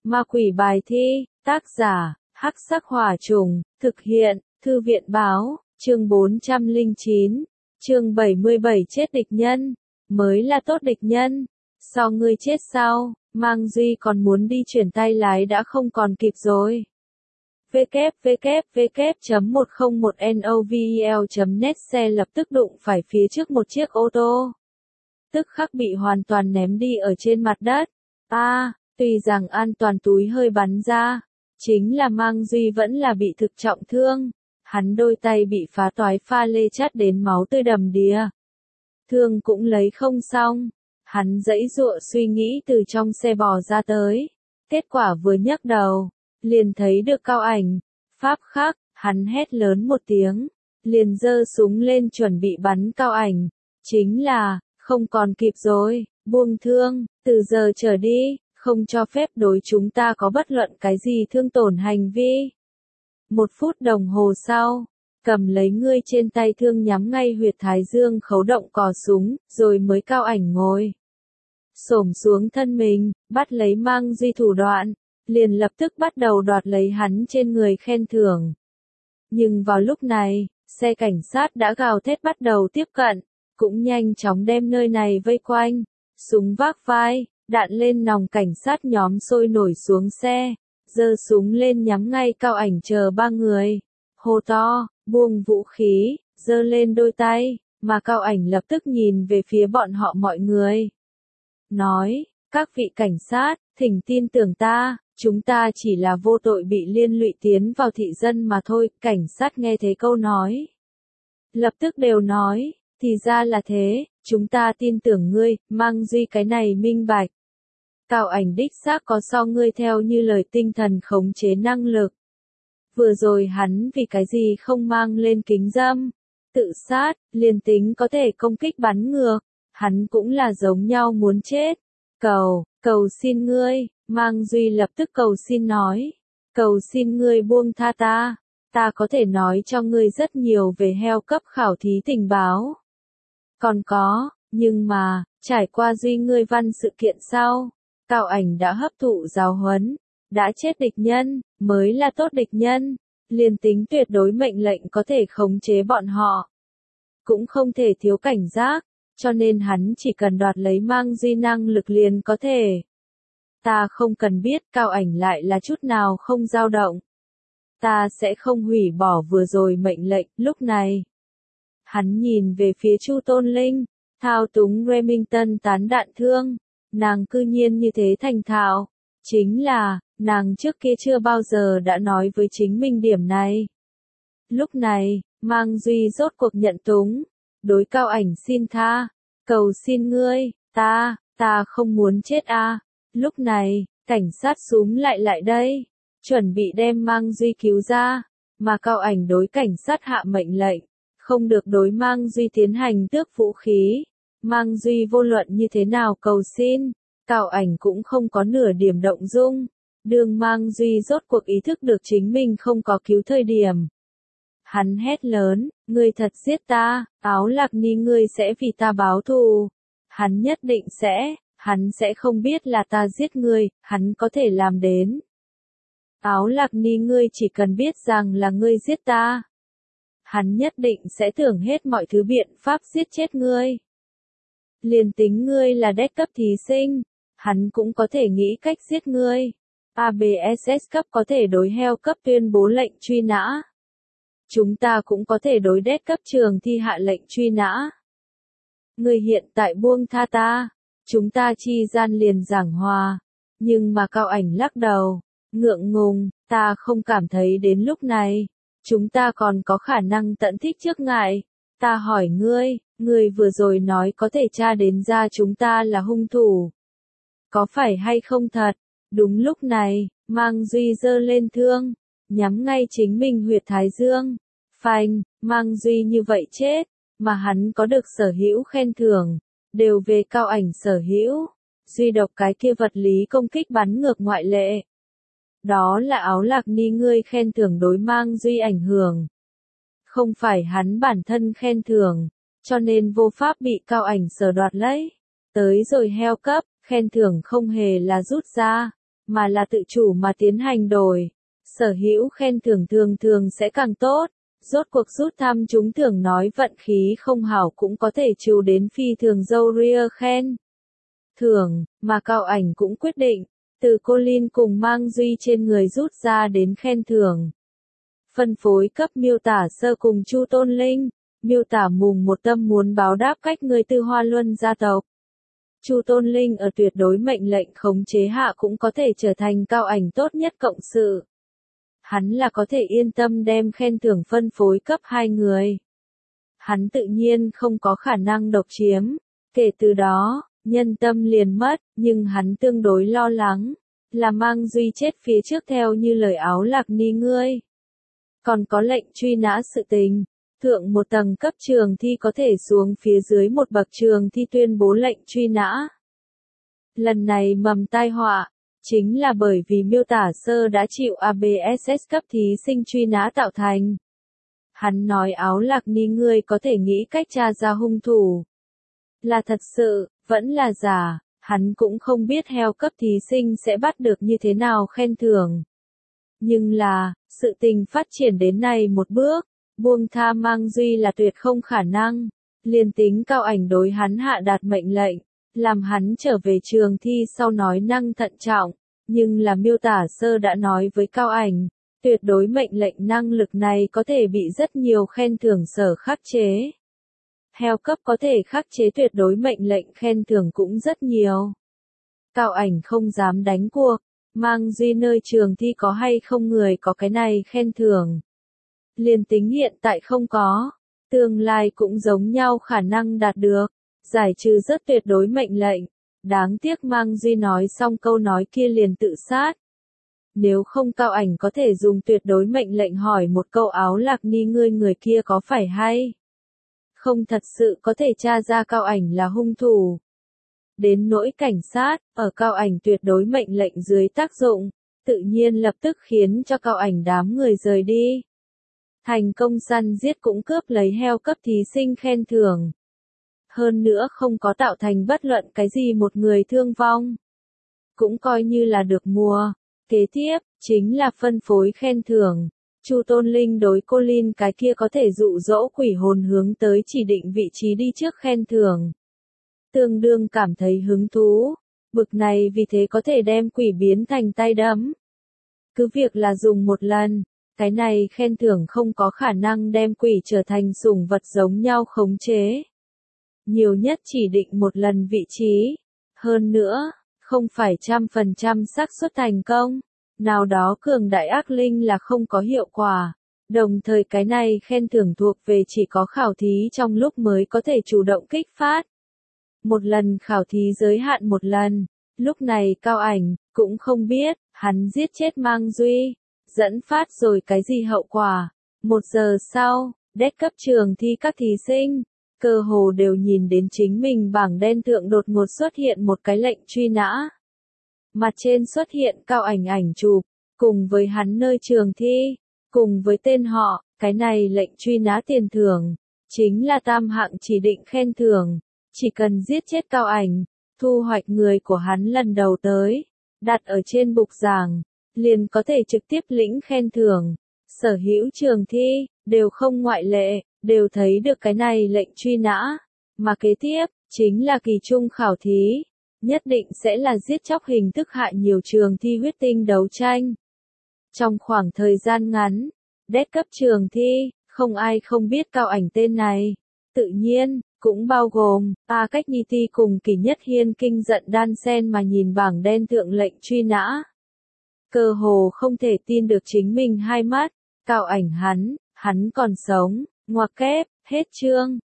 Ma quỷ bài thi, tác giả, Hắc Sắc Hỏa Trùng, thực hiện, Thư viện báo, chương 409, chương 77 chết địch nhân, mới là tốt địch nhân, sau ngươi chết sau, Mang Duy còn muốn đi chuyển tay lái đã không còn kịp rồi. www.101novel.net xe lập tức đụng phải phía trước một chiếc ô tô. Tức khắc bị hoàn toàn ném đi ở trên mặt đất. Tuy rằng an toàn túi hơi bắn ra, chính là Mang Duy vẫn là bị thực trọng thương. Hắn đôi tay bị phá toái pha lê chát đến máu tươi đầm đìa. Thương cũng lấy không xong. Hắn giãy giụa suy nghĩ từ trong xe bò ra tới. Kết quả vừa nhấc đầu, liền thấy được Cao Ảnh. Pháp khắc, hắn hét lớn một tiếng, liền giơ súng lên chuẩn bị bắn Cao Ảnh. Chính là, không còn kịp rồi, buông thương, từ giờ trở đi, không cho phép đối chúng ta có bất luận cái gì thương tổn hành vi. 1 phút đồng hồ sau, cầm lấy ngươi trên tay thương nhắm ngay huyệt thái dương khấu động cò súng, rồi mới Cao Ảnh ngồi xổm xuống thân mình, bắt lấy Mang Duy thủ đoạn, liền lập tức bắt đầu đoạt lấy hắn trên người khen thưởng. Nhưng vào lúc này, xe cảnh sát đã gào thét bắt đầu tiếp cận, cũng nhanh chóng đem nơi này vây quanh, súng vác vai, đạn lên nòng cảnh sát nhóm sôi nổi xuống xe, giơ súng lên nhắm ngay Cao Ảnh chờ 3 người, hô to, buông vũ khí, giơ lên đôi tay, mà Cao Ảnh lập tức nhìn về phía bọn họ mọi người. Nói, các vị cảnh sát, thỉnh tin tưởng ta, chúng ta chỉ là vô tội bị liên lụy tiến vào thị dân mà thôi. Cảnh sát nghe thấy câu nói, lập tức đều nói, thì ra là thế, chúng ta tin tưởng ngươi, Mang Duy cái này minh bạch. Cao Ảnh đích xác có so ngươi theo như lời tinh thần khống chế năng lực. Vừa rồi hắn vì cái gì không mang lên kính râm, tự sát, liền tính có thể công kích bắn ngược, hắn cũng là giống nhau muốn chết. Cầu xin ngươi, Mang Duy lập tức cầu xin nói, cầu xin ngươi buông tha ta có thể nói cho ngươi rất nhiều về heo cấp khảo thí tình báo. Còn có, nhưng mà, trải qua Duy ngươi văn sự kiện sau, Cao Ảnh đã hấp thụ giáo huấn, đã chết địch nhân, mới là tốt địch nhân, liền tính tuyệt đối mệnh lệnh có thể khống chế bọn họ. Cũng không thể thiếu cảnh giác, cho nên hắn chỉ cần đoạt lấy Mang Duy năng lực liền có thể. Ta không cần biết, Cao Ảnh lại là chút nào không dao động. Ta sẽ không hủy bỏ vừa rồi mệnh lệnh. Lúc này, hắn nhìn về phía Chu Tôn Linh, thao túng Remington tán đạn thương, nàng cư nhiên như thế thành thạo, chính là, nàng trước kia chưa bao giờ đã nói với chính mình điểm này. Lúc này, Mang Duy rốt cuộc nhận túng, đối Cao Ảnh xin tha, cầu xin ngươi, ta không muốn chết a. Lúc này, cảnh sát xúm lại đây, chuẩn bị đem Mang Duy cứu ra, mà Cao Ảnh đối cảnh sát hạ mệnh lệnh, không được đối Mang Duy tiến hành tước vũ khí. Mang Duy vô luận như thế nào cầu xin, Cao Ảnh cũng không có nửa điểm động dung. Đường Mang Duy rốt cuộc ý thức được chính mình không có cứu thời điểm. Hắn hét lớn, ngươi thật giết ta, Áo Lạc Ni ngươi sẽ vì ta báo thù. Hắn nhất định sẽ, hắn sẽ không biết là ta giết ngươi, hắn có thể làm đến. Áo Lạc Ni ngươi chỉ cần biết rằng là ngươi giết ta. Hắn nhất định sẽ tưởng hết mọi thứ biện pháp giết chết ngươi. Liền tính ngươi là đét cấp thí sinh, hắn cũng có thể nghĩ cách giết ngươi. ABSS cấp có thể đối heo cấp tuyên bố lệnh truy nã. Chúng ta cũng có thể đối đét cấp trường thi hạ lệnh truy nã. Ngươi hiện tại buông tha ta, chúng ta chi gian liền giảng hòa. Nhưng mà Cao Ảnh lắc đầu, ngượng ngùng, ta không cảm thấy đến lúc này, chúng ta còn có khả năng tận thích trước ngại. Ta hỏi ngươi vừa rồi nói có thể tra đến ra chúng ta là hung thủ. Có phải hay không thật? Đúng lúc này, Mang Duy giơ lên thương, nhắm ngay chính mình huyệt thái dương. Phanh, Mang Duy như vậy chết, mà hắn có được sở hữu khen thưởng, đều về Cao Ảnh sở hữu. Duy độc cái kia vật lý công kích bắn ngược ngoại lệ. Đó là Áo Lạc Ni ngươi khen thưởng đối Mang Duy ảnh hưởng. Không phải hắn bản thân khen thưởng, cho nên vô pháp bị Cao Ảnh sở đoạt lấy. Tới rồi heo cấp, khen thưởng không hề là rút ra. mà là tự chủ mà tiến hành đổi. Sở hữu khen thưởng thường thường sẽ càng tốt. Rốt cuộc rút thăm trúng thưởng nói vận khí không hảo cũng có thể trừ đến phi thường dâu ria khen thưởng, mà Cao Ảnh cũng quyết định, từ Colin cùng Mang Duy trên người rút ra đến khen thưởng. Phân phối cấp miêu tả sơ cùng Chu Tôn Linh, miêu tả mùng một tâm muốn báo đáp cách người từ Hoa Luân gia tộc. Chu Tôn Linh ở tuyệt đối mệnh lệnh khống chế hạ cũng có thể trở thành Cao Ảnh tốt nhất cộng sự. Hắn là có thể yên tâm đem khen thưởng phân phối cấp hai người. Hắn tự nhiên không có khả năng độc chiếm, kể từ đó, nhân tâm liền mất, nhưng hắn tương đối lo lắng, là Mang Duy chết phía trước theo như lời Áo Lạc Ni ngươi. Còn có lệnh truy nã sự tình, thượng một tầng cấp trường thi có thể xuống phía dưới một bậc trường thi tuyên bố lệnh truy nã. Lần này mầm tai họa, chính là bởi vì miêu tả sơ đã chịu ABSS cấp thí sinh truy nã tạo thành. Hắn nói Áo Lạc Ni ngươi có thể nghĩ cách tra ra hung thủ. Là thật sự, vẫn là giả, hắn cũng không biết heo cấp thí sinh sẽ bắt được như thế nào khen thưởng. Nhưng là, sự tình phát triển đến này một bước, buông tha Mang Duy là tuyệt không khả năng. Liên tính Cao Ảnh đối hắn hạ đạt mệnh lệnh, làm hắn trở về trường thi sau nói năng thận trọng, nhưng là miêu tả sơ đã nói với Cao Ảnh, tuyệt đối mệnh lệnh năng lực này có thể bị rất nhiều khen thưởng sở khắc chế. Heo cấp có thể khắc chế tuyệt đối mệnh lệnh khen thưởng cũng rất nhiều. Cao Ảnh không dám đánh cuộc, Mang Duy nơi trường thi có hay không người có cái này khen thưởng. Liên tính hiện tại không có, tương lai cũng giống nhau khả năng đạt được, giải trừ rất tuyệt đối mệnh lệnh. Đáng tiếc Mang Duy nói xong câu nói kia liền tự sát. Nếu không Cao Ảnh có thể dùng tuyệt đối mệnh lệnh hỏi một câu Áo Lạc Ni ngươi người kia có phải hay không thật sự có thể tra ra Cao Ảnh là hung thủ. Đến nỗi cảnh sát, ở Cao Ảnh tuyệt đối mệnh lệnh dưới tác dụng, tự nhiên lập tức khiến cho Cao Ảnh đám người rời đi. Thành công săn giết cũng cướp lấy heo cấp thí sinh khen thưởng. Hơn nữa không có tạo thành bất luận cái gì một người thương vong. Cũng coi như là được mùa. Kế tiếp, chính là phân phối khen thưởng. Chu Tôn Linh đối Colin cái kia có thể dụ dỗ quỷ hồn hướng tới chỉ định vị trí đi trước khen thưởng. Tương đương cảm thấy hứng thú. Bực này vì thế có thể đem quỷ biến thành tay đấm. Cứ việc là dùng một lần, cái này khen thưởng không có khả năng đem quỷ trở thành sủng vật giống nhau khống chế. Nhiều nhất chỉ định một lần vị trí. Hơn nữa, không phải 100% xác suất thành công. Nào đó cường đại ác linh là không có hiệu quả. Đồng thời cái này khen thưởng thuộc về chỉ có khảo thí trong lúc mới có thể chủ động kích phát. Một lần khảo thí giới hạn một lần. Lúc này Cao Ảnh cũng không biết, hắn giết chết Mang Duy, dẫn phát rồi cái gì hậu quả. 1 giờ sau, đét cấp trường thi các thí sinh, cơ hồ đều nhìn đến chính mình bảng đen thượng đột ngột xuất hiện một cái lệnh truy nã. Mặt trên xuất hiện Cao Ảnh ảnh chụp, cùng với hắn nơi trường thi, cùng với tên họ, cái này lệnh truy nã tiền thưởng, chính là tam hạng chỉ định khen thưởng, chỉ cần giết chết Cao Ảnh, thu hoạch người của hắn lần đầu tới, đặt ở trên bục giảng, liền có thể trực tiếp lĩnh khen thưởng. Sở hữu trường thi, đều không ngoại lệ, đều thấy được cái này lệnh truy nã, mà kế tiếp, chính là kỳ trung khảo thí, nhất định sẽ là giết chóc hình thức hại nhiều trường thi huyết tinh đấu tranh. Trong khoảng thời gian ngắn, đét cấp trường thi, không ai không biết Cao Ảnh tên này, tự nhiên, cũng bao gồm, A Cách Nhi Ti cùng Kỷ Nhất Hiên kinh giận đan sen mà nhìn bảng đen thượng lệnh truy nã. Cơ hồ không thể tin được chính mình hai mắt, Cao Ảnh hắn còn sống, ngoặc kép, hết chương.